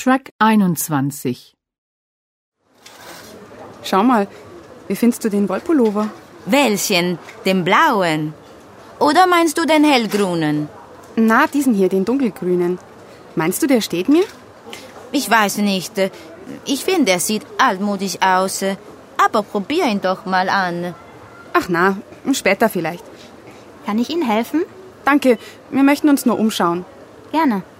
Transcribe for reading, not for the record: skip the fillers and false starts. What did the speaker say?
Track 21. Schau mal, wie findest du den Wollpullover? Welchen? Den blauen? Oder meinst du den hellgrünen? Na, diesen hier, den dunkelgrünen. Meinst du, der steht mir? Ich weiß nicht. Ich finde, er sieht altmodisch aus. Aber probier ihn doch mal an. Ach na, später vielleicht. Kann ich Ihnen helfen? Danke, wir möchten uns nur umschauen. Gerne.